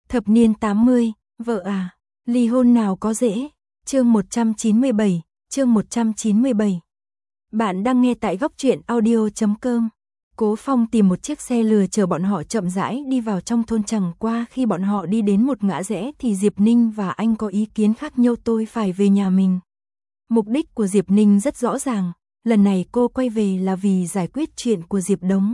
Thập niên 80, vợ à, ly hôn nào có dễ. Chương 197, chương 197. Bạn đang nghe tại góc truyện audio.com. Cố Phong tìm một chiếc xe lừa chờ bọn họ chậm rãi đi vào trong thôn, chẳng qua khi bọn họ đi đến một ngã rẽ thì Diệp Ninh và anh có ý kiến khác nhau, tôi phải về nhà mình. Mục đích của Diệp Ninh rất rõ ràng, lần này cô quay về là vì giải quyết chuyện của Diệp Đống.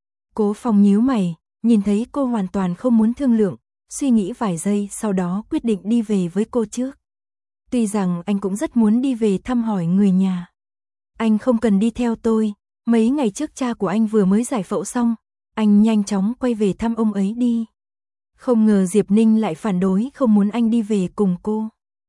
Cố Phong nhíu mày, nhìn thấy cô hoàn toàn không muốn thương lượng, suy nghĩ vài giây sau đó quyết định đi về với cô trước. Tuy rằng anh cũng rất muốn đi về thăm hỏi người nhà. Anh không cần đi theo tôi, mấy ngày trước cha của anh vừa mới giải phẫu xong, anh nhanh chóng quay về thăm ông ấy đi. Không ngờ Diệp Ninh lại phản đối, không muốn anh đi về cùng cô.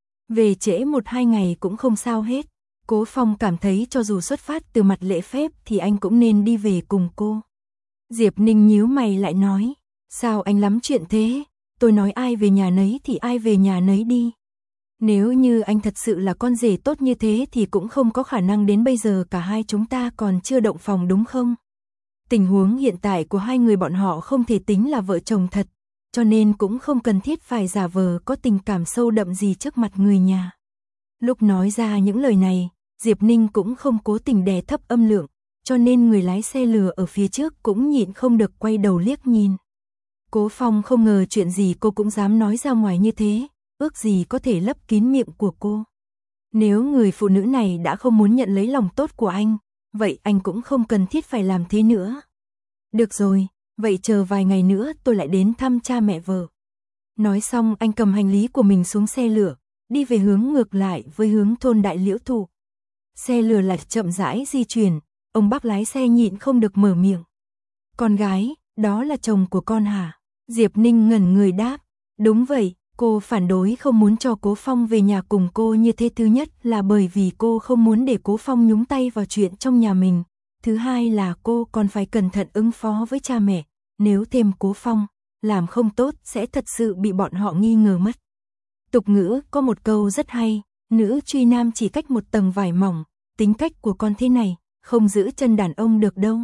Về trễ 1-2 ngày cũng không sao hết. Cố Phong cảm thấy cho dù xuất phát từ mặt lễ phép thì anh cũng nên đi về cùng cô. Diệp Ninh nhíu mày lại nói, sao anh lắm chuyện thế, tôi nói ai về nhà nấy thì ai về nhà nấy đi. Nếu như anh thật sự là con rể tốt như thế thì cũng không có khả năng đến bây giờ cả hai chúng ta còn chưa động phòng đúng không? Tình huống hiện tại của hai người bọn họ không thể tính là vợ chồng thật, cho nên cũng không cần thiết phải giả vờ có tình cảm sâu đậm gì trước mặt người nhà. Lúc nói ra những lời này, Diệp Ninh cũng không cố tình đè thấp âm lượng, cho nên người lái xe lừa ở phía trước cũng nhịn không được quay đầu liếc nhìn. Cố Phong không ngờ chuyện gì cô cũng dám nói ra ngoài như thế, ước gì có thể lấp kín miệng của cô. Nếu người phụ nữ này đã không muốn nhận lấy lòng tốt của anh, vậy anh cũng không cần thiết phải làm thế nữa. Được rồi, vậy chờ vài ngày nữa tôi lại đến thăm cha mẹ vợ. Nói xong anh cầm hành lý của mình xuống xe lửa, đi về hướng ngược lại với hướng thôn Đại Liễu Thụ. Xe lửa lại chậm rãi di chuyển, ông bác lái xe nhịn không được mở miệng. Con gái, đó là chồng của con hả? Diệp Ninh ngẩn người đáp, đúng vậy. Cô phản đối không muốn cho Cố Phong về nhà cùng cô như thế, thứ nhất là bởi vì cô không muốn để Cố Phong nhúng tay vào chuyện trong nhà mình. Thứ hai là cô còn phải cẩn thận ứng phó với cha mẹ, nếu thêm Cố Phong, làm không tốt sẽ thật sự bị bọn họ nghi ngờ mất. Tục ngữ có một câu rất hay, nữ truy nam chỉ cách một tầng vải mỏng, tính cách của con thế này, không giữ chân đàn ông được đâu.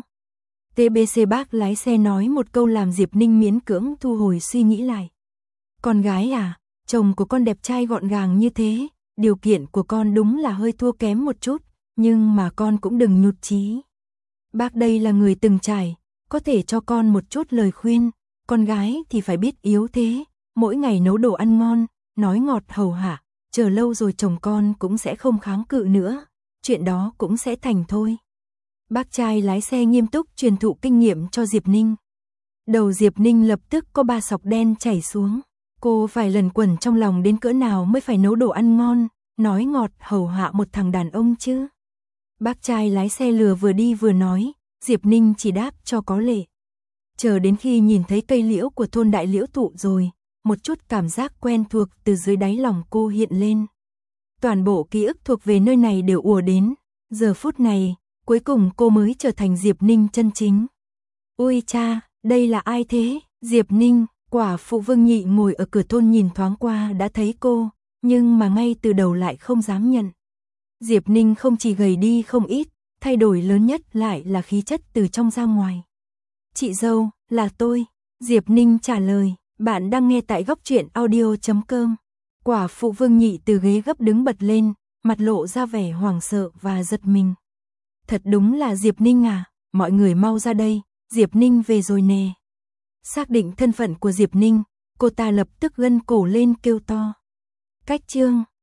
TBC bác lái xe nói một câu làm Diệp Ninh miễn cưỡng thu hồi suy nghĩ lại. Con gái à, chồng của con đẹp trai gọn gàng như thế, điều kiện của con đúng là hơi thua kém một chút, nhưng mà con cũng đừng nhụt chí. Bác đây là người từng trải, có thể cho con một chút lời khuyên, con gái thì phải biết yếu thế, mỗi ngày nấu đồ ăn ngon, nói ngọt hầu hạ, chờ lâu rồi chồng con cũng sẽ không kháng cự nữa, chuyện đó cũng sẽ thành thôi. Bác trai lái xe nghiêm túc truyền thụ kinh nghiệm cho Diệp Ninh. Đầu Diệp Ninh lập tức có 3 sọc đen chảy xuống. Cô phải lẩn quẩn trong lòng đến cỡ nào mới phải nấu đồ ăn ngon, nói ngọt hầu hạ một thằng đàn ông chứ. Bác trai lái xe lừa vừa đi vừa nói, Diệp Ninh chỉ đáp cho có lệ. Chờ đến khi nhìn thấy cây liễu của thôn Đại Liễu Thụ rồi, một chút cảm giác quen thuộc từ dưới đáy lòng cô hiện lên. Toàn bộ ký ức thuộc về nơi này đều ùa đến, giờ phút này, cuối cùng cô mới trở thành Diệp Ninh chân chính. Ôi cha, đây là ai thế? Diệp Ninh. Quả phụ Vương Nhị ngồi ở cửa thôn nhìn thoáng qua đã thấy cô, nhưng mà ngay từ đầu lại không dám nhận. Diệp Ninh không chỉ gầy đi không ít, thay đổi lớn nhất lại là khí chất từ trong ra ngoài. Chị dâu, là tôi. Diệp Ninh trả lời, bạn đang nghe tại góc truyện audio.com. Quả phụ Vương Nhị từ ghế gấp đứng bật lên, mặt lộ ra vẻ hoảng sợ và giật mình. Thật đúng là Diệp Ninh à, mọi người mau ra đây, Diệp Ninh về rồi nè. Xác định thân phận của Diệp Ninh, cô ta lập tức gân cổ lên kêu to. Cách chương